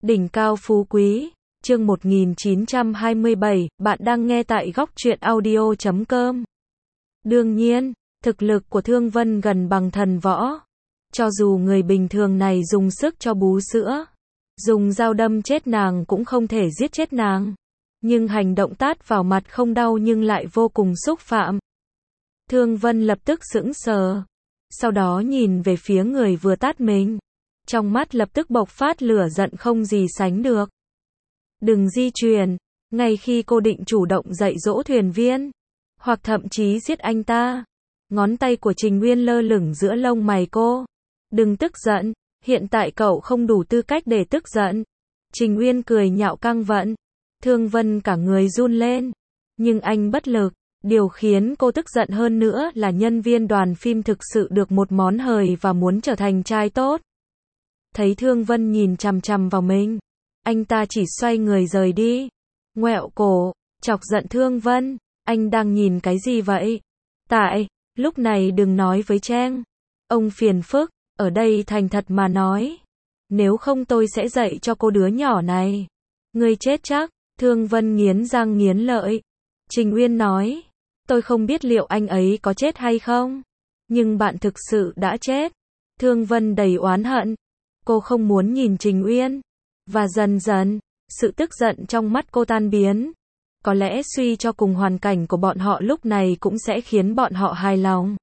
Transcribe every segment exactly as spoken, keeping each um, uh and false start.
Đỉnh cao phú quý, chương một nghìn chín trăm hai mươi bảy, bạn đang nghe tại góc truyện audio chấm com. Đương nhiên, thực lực của Thương Vân gần bằng thần võ. Cho dù người bình thường này dùng sức cho bú sữa, dùng dao đâm chết nàng cũng không thể giết chết nàng. Nhưng hành động tát vào mặt không đau nhưng lại vô cùng xúc phạm. Thương Vân lập tức sững sờ. Sau đó nhìn về phía người vừa tát mình. Trong mắt lập tức bộc phát lửa giận không gì sánh được. Đừng di chuyển, ngay khi cô định chủ động dạy dỗ thuyền viên, hoặc thậm chí giết anh ta. Ngón tay của Trình Nguyên lơ lửng giữa lông mày cô. Đừng tức giận, hiện tại cậu không đủ tư cách để tức giận. Trình Nguyên cười nhạo căng vận. Thương Vân cả người run lên. Nhưng anh bất lực. Điều khiến cô tức giận hơn nữa là nhân viên đoàn phim thực sự được một món hời và muốn trở thành trai tốt. Thấy Thương Vân nhìn chằm chằm vào mình, anh ta chỉ xoay người rời đi. Ngoẹo cổ, chọc giận Thương Vân. Anh đang nhìn cái gì vậy? Tại, lúc này đừng nói với Trang. Ông phiền phức, ở đây thành thật mà nói. Nếu không tôi sẽ dạy cho cô đứa nhỏ này. Ngươi chết chắc. Thương Vân nghiến răng nghiến lợi. Trình Uyên nói, tôi không biết liệu anh ấy có chết hay không. Nhưng bạn thực sự đã chết. Thương Vân đầy oán hận. Cô không muốn nhìn Trình Uyên. Và dần dần, sự tức giận trong mắt cô tan biến. Có lẽ suy cho cùng hoàn cảnh của bọn họ lúc này cũng sẽ khiến bọn họ hài lòng.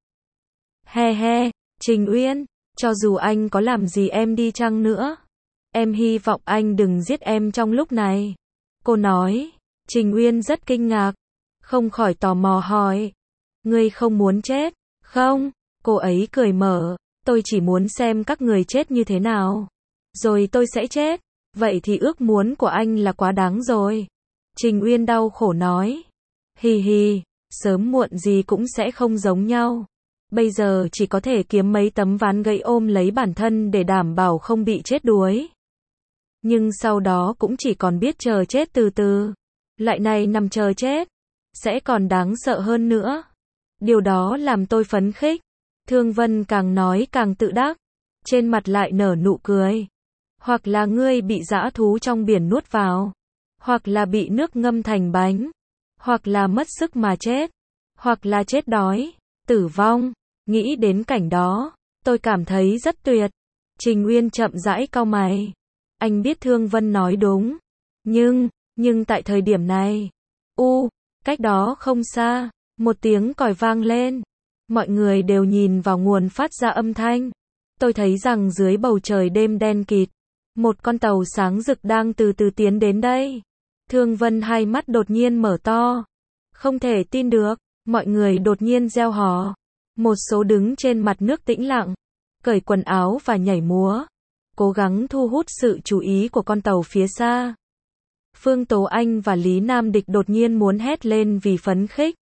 He he, Trình Uyên, cho dù anh có làm gì em đi chăng nữa, em hy vọng anh đừng giết em trong lúc này. Cô nói. Trình Uyên rất kinh ngạc. Không khỏi tò mò hỏi. Ngươi không muốn chết, không? Cô ấy cười mở. Tôi chỉ muốn xem các người chết như thế nào. Rồi tôi sẽ chết. Vậy thì ước muốn của anh là quá đáng rồi. Trình Uyên đau khổ nói. Hì hì, sớm muộn gì cũng sẽ không giống nhau. Bây giờ chỉ có thể kiếm mấy tấm ván gậy ôm lấy bản thân để đảm bảo không bị chết đuối. Nhưng sau đó cũng chỉ còn biết chờ chết từ từ. Loại này nằm chờ chết, sẽ còn đáng sợ hơn nữa. Điều đó làm tôi phấn khích. Thương Vân càng nói càng tự đắc. Trên mặt lại nở nụ cười. Hoặc là ngươi bị dã thú trong biển nuốt vào. Hoặc là bị nước ngâm thành bánh. Hoặc là mất sức mà chết. Hoặc là chết đói, tử vong. Nghĩ đến cảnh đó, tôi cảm thấy rất tuyệt. Trình Uyên chậm rãi cau mày. Anh biết Thương Vân nói đúng. Nhưng, nhưng tại thời điểm này, u, cách đó không xa, một tiếng còi vang lên. Mọi người đều nhìn vào nguồn phát ra âm thanh. Tôi thấy rằng dưới bầu trời đêm đen kịt, một con tàu sáng rực đang từ từ tiến đến đây. Thương Vân hai mắt đột nhiên mở to. Không thể tin được, mọi người đột nhiên reo hò. Một số đứng trên mặt nước tĩnh lặng, cởi quần áo và nhảy múa, cố gắng thu hút sự chú ý của con tàu phía xa. Phương Tố Anh và Lý Nam Địch đột nhiên muốn hét lên vì phấn khích.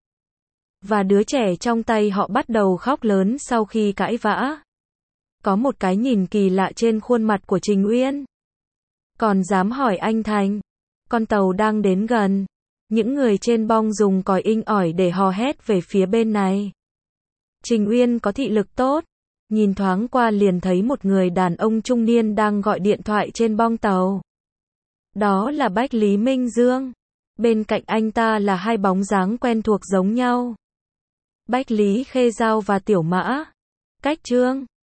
Và đứa trẻ trong tay họ bắt đầu khóc lớn sau khi cãi vã. Có một cái nhìn kỳ lạ trên khuôn mặt của Trình Uyên. Còn dám hỏi anh Thành. Con tàu đang đến gần. Những người trên bong dùng còi inh ỏi để hò hét về phía bên này. Trình Uyên có thị lực tốt. Nhìn thoáng qua liền thấy một người đàn ông trung niên đang gọi điện thoại trên bong tàu. Đó là Bách Lý Minh Dương. Bên cạnh anh ta là hai bóng dáng quen thuộc giống nhau. Bách Lý Khê Giao và Tiểu Mã. Cách Trương.